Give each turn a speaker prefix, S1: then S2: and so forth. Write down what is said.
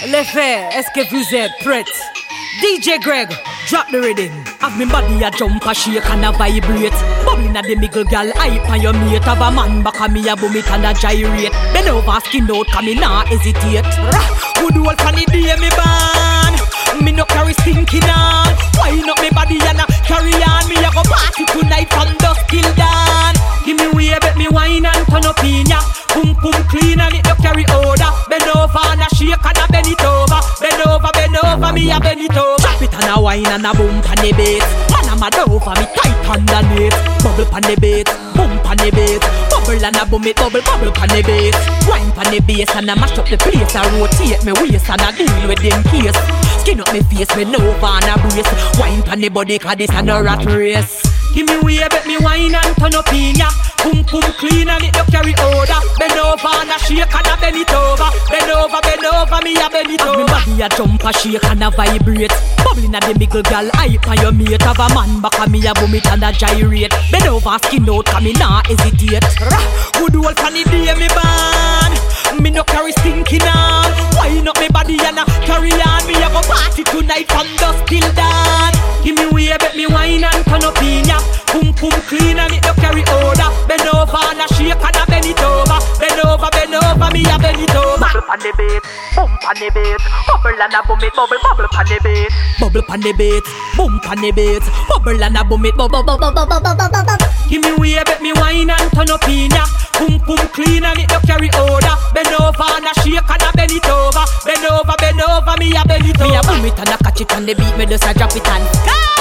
S1: Les frères, est-ce que vous êtes prêts? DJ Greg, drop the rhythm. Have me body a jump a shake and a vibrate. Bubbling at the middle gal, hype on your mate. Have a man back a me a boom it and a gyrate. Bend over skin out, come me nah hesitate. Good old funny day me ban. Me no carry stinking on. Wind up me body and a carry on. Me a go party tonight from dusk till dawn. Give me way, bet me wine and turn up in ya. Pum pum clean and it no carry odor. Bend over and a shake and a bend it over. Bend over, me a bend it over. Drop it and a wine and a boom pan the bass. Man a mad over me tight underneath. Bubble pan the bass, boom pan the bass. Bubble and a boom it, bubble pan the bass. Wine pan the bass and a mash up the place. I rotate me waist and a deal with them case. Skin up me face, me no over and a brace. Wine pan the body cause this a no rat race. Give me way, bet me wine and turn up in ya. Pum pum clean and it no carry odor. Bend over and a shake and a bend it over. Bend over, me a bend it over. Have me body a jump a shake and a vibrate. Bubbling at the middle gal, hype on your mate. Have a man back a me a boom it and a gyrate. Bend over, skin out, cause me nah hesitate. Good old funny day me ban. Me no carry stinking on. Wind up me body and a carry on. Me a go party tonight from dusk till dawn. Give me way, bet me wine and turn up in ya. Pum pum clean and it no carry odor. Bend over and a shake and a bend it over. Bend over, me a bend it over. Bubble pan the beat, boom pan the beat. Bubble and a boom it, bubble pan the beat. Bubble pan the beat, boom pan the beat. Bubble and a boom it, bubble. Give me way, bet me wine and turn up in ya. Pum pum clean and it no carry odor. Bend over and a shake and a bend it over. Bend over, me a bend it over. Me a boom it and a catch it on the beat, me just a drop it and